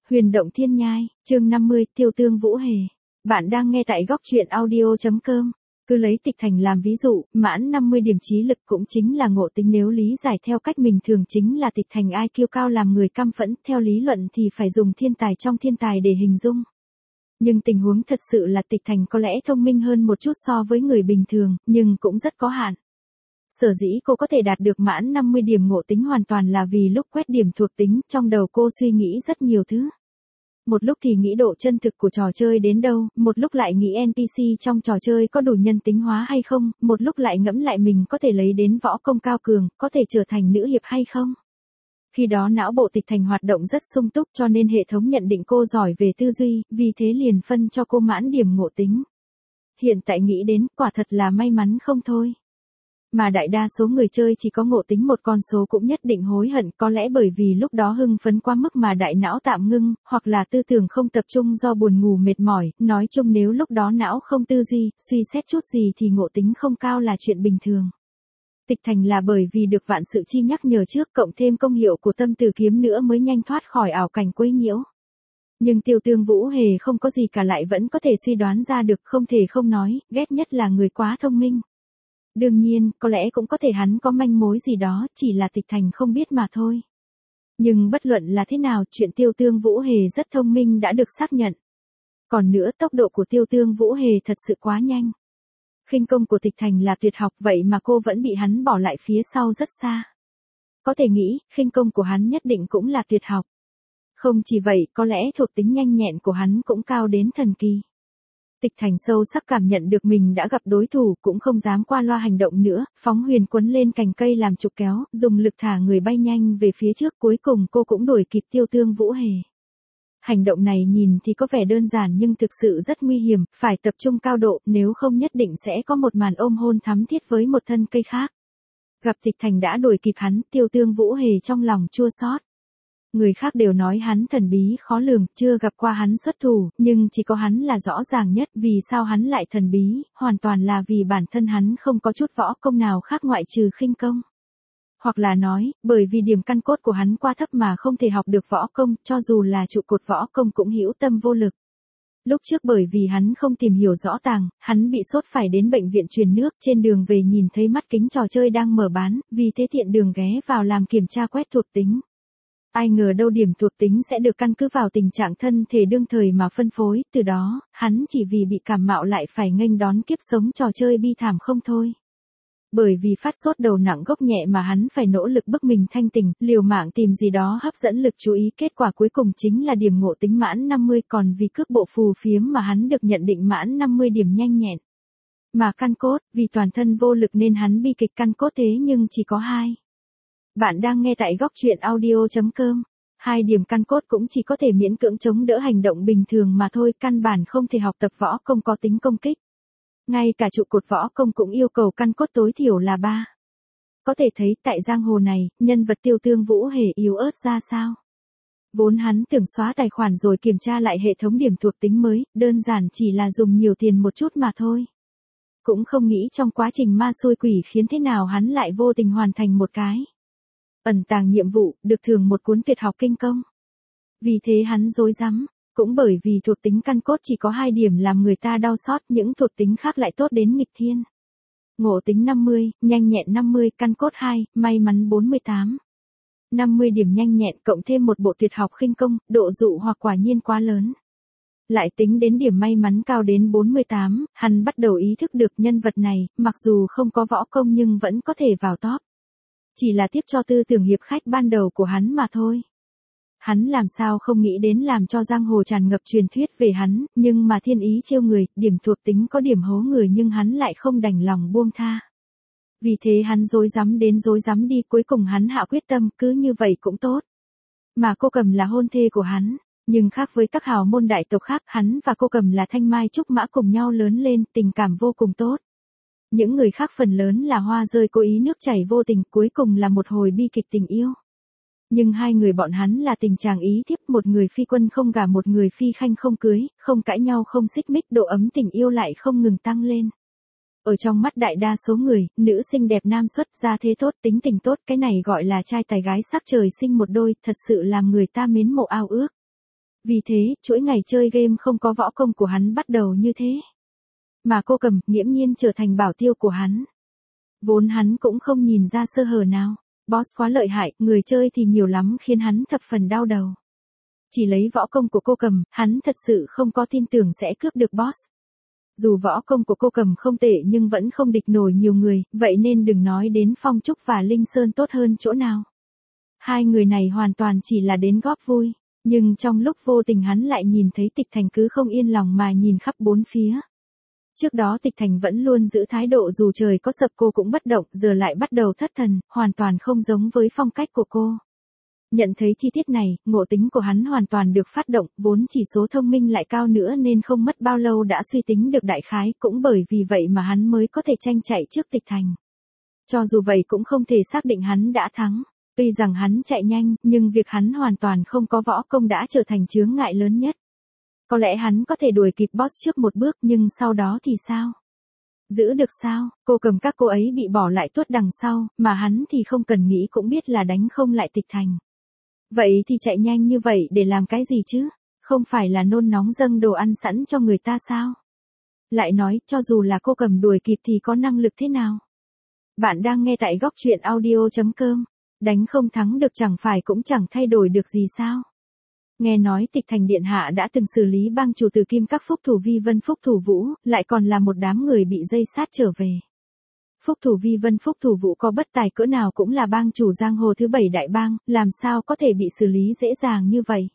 Huyền động thiên nhai, chương 50, Tiêu Tương Vũ Hề. Bạn đang nghe tại góc truyện audio.com. Cứ lấy Tịch Thành làm ví dụ, mãn 50 điểm trí lực cũng chính là ngộ tính, nếu lý giải theo cách mình thường chính là Tịch Thành IQ cao làm người căm phẫn, theo lý luận thì phải dùng thiên tài trong thiên tài để hình dung. Nhưng tình huống thật sự là Tịch Thành có lẽ thông minh hơn một chút so với người bình thường, nhưng cũng rất có hạn. Sở dĩ cô có thể đạt được mãn 50 điểm ngộ tính hoàn toàn là vì lúc quét điểm thuộc tính, trong đầu cô suy nghĩ rất nhiều thứ. Một lúc thì nghĩ độ chân thực của trò chơi đến đâu, một lúc lại nghĩ NPC trong trò chơi có đủ nhân tính hóa hay không, một lúc lại ngẫm lại mình có thể lấy đến võ công cao cường, có thể trở thành nữ hiệp hay không. Khi đó não bộ Tịch Thành hoạt động rất sung túc, cho nên hệ thống nhận định cô giỏi về tư duy, vì thế liền phân cho cô mãn điểm ngộ tính. Hiện tại nghĩ đến, quả thật là may mắn không thôi. Mà đại đa số người chơi chỉ có ngộ tính một con số cũng nhất định hối hận, có lẽ bởi vì lúc đó hưng phấn quá mức mà đại não tạm ngưng, hoặc là tư tưởng không tập trung do buồn ngủ mệt mỏi, nói chung nếu lúc đó não không tư duy, suy xét chút gì thì ngộ tính không cao là chuyện bình thường. Tịch Thành là bởi vì được vạn sự chi nhắc nhở trước, cộng thêm công hiệu của tâm từ kiếm nữa mới nhanh thoát khỏi ảo cảnh quấy nhiễu. Nhưng Tiêu Tương Vũ Hề không có gì cả lại vẫn có thể suy đoán ra được, không thể không nói, ghét nhất là người quá thông minh. Đương nhiên, có lẽ cũng có thể hắn có manh mối gì đó, chỉ là Tịch Thành không biết mà thôi. Nhưng bất luận là thế nào, chuyện Tiêu Tương Vũ Hề rất thông minh đã được xác nhận. Còn nữa, tốc độ của Tiêu Tương Vũ Hề thật sự quá nhanh. Khinh công của Tịch Thành là tuyệt học, vậy mà cô vẫn bị hắn bỏ lại phía sau rất xa. Có thể nghĩ, khinh công của hắn nhất định cũng là tuyệt học. Không chỉ vậy, có lẽ thuộc tính nhanh nhẹn của hắn cũng cao đến thần kỳ. Tịch Thành sâu sắc cảm nhận được mình đã gặp đối thủ, cũng không dám qua loa hành động nữa, phóng huyền quấn lên cành cây làm trục kéo, dùng lực thả người bay nhanh về phía trước, cuối cùng cô cũng đuổi kịp Tiêu Tương Vũ Hề. Hành động này nhìn thì có vẻ đơn giản nhưng thực sự rất nguy hiểm, phải tập trung cao độ, nếu không nhất định sẽ có một màn ôm hôn thắm thiết với một thân cây khác. Gặp Tịch Thành đã đuổi kịp hắn, Tiêu Tương Vũ Hề trong lòng chua xót. Người khác đều nói hắn thần bí khó lường, chưa gặp qua hắn xuất thủ, nhưng chỉ có hắn là rõ ràng nhất, vì sao hắn lại thần bí, hoàn toàn là vì bản thân hắn không có chút võ công nào khác ngoại trừ khinh công. Hoặc là nói, bởi vì điểm căn cốt của hắn quá thấp mà không thể học được võ công, cho dù là trụ cột võ công cũng hữu tâm vô lực. Lúc trước bởi vì hắn không tìm hiểu rõ tàng, hắn bị sốt phải đến bệnh viện truyền nước, trên đường về nhìn thấy mắt kính trò chơi đang mở bán, vì thế tiện đường ghé vào làm kiểm tra quét thuộc tính. Ai ngờ đâu điểm thuộc tính sẽ được căn cứ vào tình trạng thân thể đương thời mà phân phối, từ đó, hắn chỉ vì bị cảm mạo lại phải nghênh đón kiếp sống trò chơi bi thảm không thôi. Bởi vì phát sốt đầu nặng gốc nhẹ mà hắn phải nỗ lực bức mình thanh tỉnh, liều mạng tìm gì đó hấp dẫn lực chú ý, kết quả cuối cùng chính là điểm ngộ tính mãn 50, còn vì cước bộ phù phiếm mà hắn được nhận định mãn 50 điểm nhanh nhẹn. Mà căn cốt, vì toàn thân vô lực nên hắn bi kịch căn cốt thế nhưng chỉ có 2. Bạn đang nghe tại góc truyện audio.com. 2 điểm căn cốt cũng chỉ có thể miễn cưỡng chống đỡ hành động bình thường mà thôi, căn bản không thể học tập võ công có tính công kích. Ngay cả trụ cột võ công cũng yêu cầu căn cốt tối thiểu là 3. Có thể thấy tại giang hồ này, nhân vật Tiêu Tương Vũ Hề yếu ớt ra sao. Vốn hắn tưởng xóa tài khoản rồi kiểm tra lại hệ thống điểm thuộc tính mới, đơn giản chỉ là dùng nhiều tiền một chút mà thôi. Cũng không nghĩ trong quá trình ma xôi quỷ khiến thế nào hắn lại vô tình hoàn thành một cái ẩn tàng nhiệm vụ, được thưởng một cuốn tuyệt học kinh công. Vì thế hắn rối rắm, cũng bởi vì thuộc tính căn cốt chỉ có 2 điểm làm người ta đau xót, những thuộc tính khác lại tốt đến nghịch thiên. Ngộ tính 50, nhanh nhẹn 50, căn cốt 2, may mắn 48. 50 điểm nhanh nhẹn cộng thêm một bộ tuyệt học khinh công, độ dụ hoặc quả nhiên quá lớn. Lại tính đến điểm may mắn cao đến 48, hắn bắt đầu ý thức được nhân vật này, mặc dù không có võ công nhưng vẫn có thể vào top. Chỉ là tiếc cho tư tưởng hiệp khách ban đầu của hắn mà thôi. Hắn làm sao không nghĩ đến làm cho giang hồ tràn ngập truyền thuyết về hắn, nhưng mà thiên ý trêu người, điểm thuộc tính có điểm hố người nhưng hắn lại không đành lòng buông tha. Vì thế hắn rối rắm đến rối rắm đi, cuối cùng hắn hạ quyết tâm, cứ như vậy cũng tốt. Mà cô Cầm là hôn thê của hắn, nhưng khác với các hào môn đại tộc khác, hắn và cô Cầm là thanh mai trúc mã cùng nhau lớn lên, tình cảm vô cùng tốt. Những người khác phần lớn là hoa rơi cố ý nước chảy vô tình, cuối cùng là một hồi bi kịch tình yêu. Nhưng 2 người bọn hắn là tình chàng ý thiếp, một người phi quân không gả một người phi khanh không cưới, không cãi nhau không xích mích, độ ấm tình yêu lại không ngừng tăng lên. Ở trong mắt đại đa số người, nữ xinh đẹp nam xuất gia thế tốt, tính tình tốt, cái này gọi là trai tài gái sắc trời sinh một đôi, thật sự làm người ta mến mộ ao ước. Vì thế, chuỗi ngày chơi game không có võ công của hắn bắt đầu như thế. Mà cô Cầm, nghiễm nhiên trở thành bảo tiêu của hắn. Vốn hắn cũng không nhìn ra sơ hở nào. Boss quá lợi hại, người chơi thì nhiều lắm khiến hắn thập phần đau đầu. Chỉ lấy võ công của cô Cầm, hắn thật sự không có tin tưởng sẽ cướp được boss. Dù võ công của cô Cầm không tệ nhưng vẫn không địch nổi nhiều người, vậy nên đừng nói đến Phong Trúc và Linh Sơn tốt hơn chỗ nào. Hai người này hoàn toàn chỉ là đến góp vui, nhưng trong lúc vô tình hắn lại nhìn thấy Tịch Thành cứ không yên lòng mà nhìn khắp bốn phía. Trước đó Tịch Thành vẫn luôn giữ thái độ dù trời có sập cô cũng bất động, giờ lại bắt đầu thất thần, hoàn toàn không giống với phong cách của cô. Nhận thấy chi tiết này, ngộ tính của hắn hoàn toàn được phát động, vốn chỉ số thông minh lại cao nữa nên không mất bao lâu đã suy tính được đại khái, cũng bởi vì vậy mà hắn mới có thể tranh chạy trước Tịch Thành. Cho dù vậy cũng không thể xác định hắn đã thắng. Tuy rằng hắn chạy nhanh, nhưng việc hắn hoàn toàn không có võ công đã trở thành chướng ngại lớn nhất. Có lẽ hắn có thể đuổi kịp boss trước một bước nhưng sau đó thì sao? Giữ được sao? Cô Cầm các cô ấy bị bỏ lại tuốt đằng sau, mà hắn thì không cần nghĩ cũng biết là đánh không lại Tịch Thành. Vậy thì chạy nhanh như vậy để làm cái gì chứ? Không phải là nôn nóng dâng đồ ăn sẵn cho người ta sao? Lại nói, cho dù là cô Cầm đuổi kịp thì có năng lực thế nào? Bạn đang nghe tại góc truyện audio.com. Đánh không thắng được chẳng phải cũng chẳng thay đổi được gì sao? Nghe nói Tịch Thành điện hạ đã từng xử lý bang chủ Từ Kim các Phúc Thủ Vi Vân Phúc Thủ Vũ, lại còn là một đám người bị dây sát trở về. Phúc Thủ Vi Vân Phúc Thủ Vũ có bất tài cỡ nào cũng là bang chủ giang hồ thứ 7 đại bang, làm sao có thể bị xử lý dễ dàng như vậy?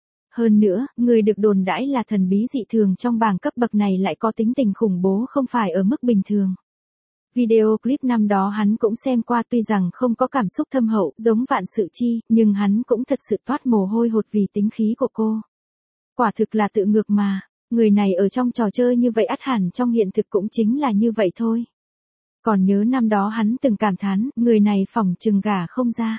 Hơn nữa, người được đồn đãi là thần bí dị thường trong bảng cấp bậc này lại có tính tình khủng bố không phải ở mức bình thường. Video clip năm đó hắn cũng xem qua, tuy rằng không có cảm xúc thâm hậu giống Vạn Sự Chi, nhưng hắn cũng thật sự toát mồ hôi hột vì tính khí của cô. Quả thực là tự ngược mà, người này ở trong trò chơi như vậy ắt hẳn trong hiện thực cũng chính là như vậy thôi. Còn nhớ năm đó hắn từng cảm thán, người này phỏng chừng gả không ra.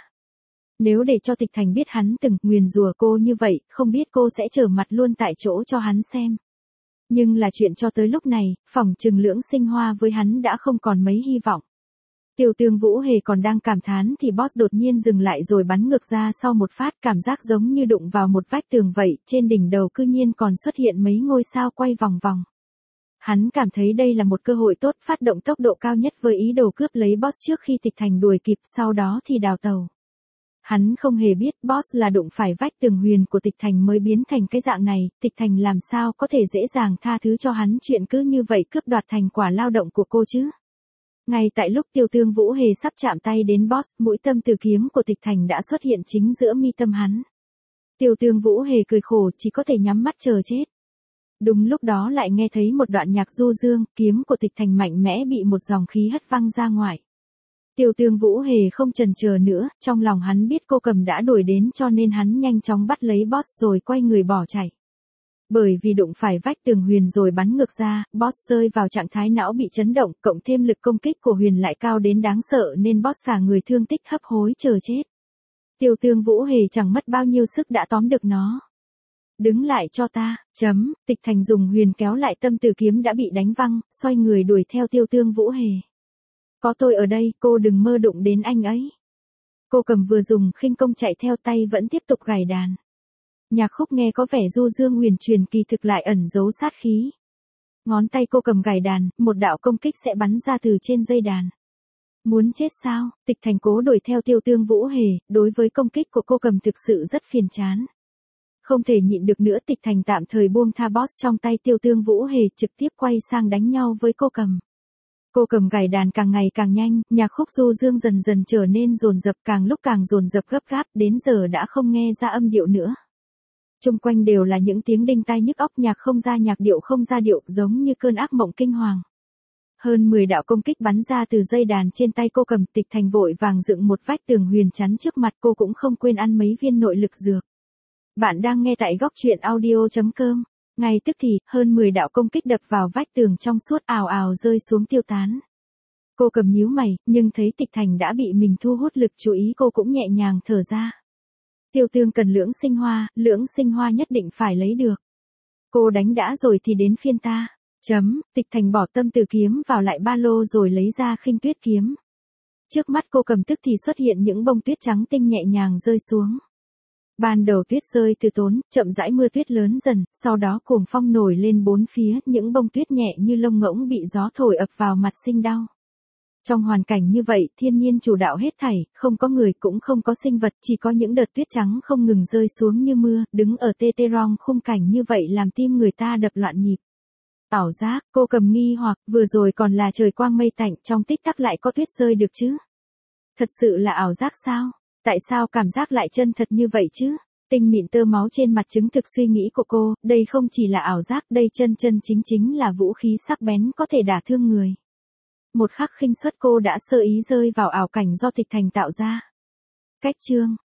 Nếu để cho Tịch Thành biết hắn từng nguyền rủa cô như vậy, không biết cô sẽ trở mặt luôn tại chỗ cho hắn xem. Nhưng là chuyện cho tới lúc này, phỏng chừng Lưỡng Sinh Hoa với hắn đã không còn mấy hy vọng. Tiêu Tương Vũ Hề còn đang cảm thán thì boss đột nhiên dừng lại rồi bắn ngược ra sau một phát, cảm giác giống như đụng vào một vách tường vậy, trên đỉnh đầu cư nhiên còn xuất hiện mấy ngôi sao quay vòng vòng. Hắn cảm thấy đây là một cơ hội tốt, phát động tốc độ cao nhất với ý đồ cướp lấy boss trước khi Tịch Thành đuổi kịp, sau đó thì đào tàu. Hắn không hề biết boss là đụng phải vách tường huyền của Tịch Thành mới biến thành cái dạng này, Tịch Thành làm sao có thể dễ dàng tha thứ cho hắn chuyện cứ như vậy cướp đoạt thành quả lao động của cô chứ. Ngay tại lúc Tiêu Tương Vũ Hề sắp chạm tay đến boss, mũi tâm từ kiếm của Tịch Thành đã xuất hiện chính giữa mi tâm hắn. Tiêu Tương Vũ Hề cười khổ, chỉ có thể nhắm mắt chờ chết. Đúng lúc đó lại nghe thấy một đoạn nhạc du dương, kiếm của Tịch Thành mạnh mẽ bị một dòng khí hất văng ra ngoài. Tiêu Tương Vũ Hề không chần chờ nữa, trong lòng hắn biết cô Cầm đã đuổi đến cho nên hắn nhanh chóng bắt lấy boss rồi quay người bỏ chạy. Bởi vì đụng phải vách tường huyền rồi bắn ngược ra, boss rơi vào trạng thái não bị chấn động, cộng thêm lực công kích của huyền lại cao đến đáng sợ nên boss cả người thương tích hấp hối chờ chết. Tiêu Tương Vũ Hề chẳng mất bao nhiêu sức đã tóm được nó. Đứng lại cho ta, Tịch Thành dùng huyền kéo lại tâm từ kiếm đã bị đánh văng, xoay người đuổi theo Tiêu Tương Vũ Hề. Có tôi ở đây, cô đừng mơ đụng đến anh ấy. Cô Cầm vừa dùng khinh công chạy theo tay vẫn tiếp tục gảy đàn. Nhạc khúc nghe có vẻ du dương huyền truyền, kỳ thực lại ẩn giấu sát khí. Ngón tay cô Cầm gảy đàn, một đạo công kích sẽ bắn ra từ trên dây đàn. Muốn chết sao? Tịch Thành cố đuổi theo Tiêu Tương Vũ Hề, đối với công kích của cô Cầm thực sự rất phiền chán. Không thể nhịn được nữa, Tịch Thành tạm thời buông tha boss trong tay Tiêu Tương Vũ Hề, trực tiếp quay sang đánh nhau với cô Cầm. Cô Cầm gảy đàn càng ngày càng nhanh, nhạc khúc du dương dần dần trở nên dồn dập, càng lúc càng dồn dập gấp gáp, đến giờ đã không nghe ra âm điệu nữa. Xung quanh đều là những tiếng đinh tai nhức óc, nhạc không ra nhạc, điệu không ra điệu, giống như cơn ác mộng kinh hoàng. Hơn 10 đạo công kích bắn ra từ dây đàn trên tay cô Cầm, Tịch Thành vội vàng dựng một vách tường huyền chắn trước mặt, cô cũng không quên ăn mấy viên nội lực dược. Bạn đang nghe tại góc truyện audio.com. Ngay tức thì, hơn 10 đạo công kích đập vào vách tường trong suốt ào ào rơi xuống tiêu tán. Cô Cầm nhíu mày, nhưng thấy Tịch Thành đã bị mình thu hút lực chú ý, cô cũng nhẹ nhàng thở ra. Tiêu Tương cần Lưỡng Sinh Hoa nhất định phải lấy được. Cô đánh đã rồi thì đến phiên ta. Tịch Thành bỏ tâm từ kiếm vào lại ba lô rồi lấy ra khinh tuyết kiếm. Trước mắt cô Cầm tức thì xuất hiện những bông tuyết trắng tinh nhẹ nhàng rơi xuống. Ban đầu tuyết rơi từ tốn, chậm rãi mưa tuyết lớn dần, sau đó cuồng phong nổi lên bốn phía, những bông tuyết nhẹ như lông ngỗng bị gió thổi ập vào mặt sinh đau. Trong hoàn cảnh như vậy, thiên nhiên chủ đạo hết thảy, không có người cũng không có sinh vật, chỉ có những đợt tuyết trắng không ngừng rơi xuống như mưa, đứng ở Teterong khung cảnh như vậy làm tim người ta đập loạn nhịp. Ảo giác, cô cầm nghi hoặc, vừa rồi còn là trời quang mây tạnh, trong tích tắc lại có tuyết rơi được chứ? Thật sự là ảo giác sao? Tại sao cảm giác lại chân thật như vậy chứ? Tinh mịn tơ máu trên mặt chứng thực suy nghĩ của cô, đây không chỉ là ảo giác, đây chân chân chính chính là vũ khí sắc bén có thể đả thương người. Một khắc khinh suất cô đã sơ ý rơi vào ảo cảnh do Tịch Thành tạo ra. Cách chương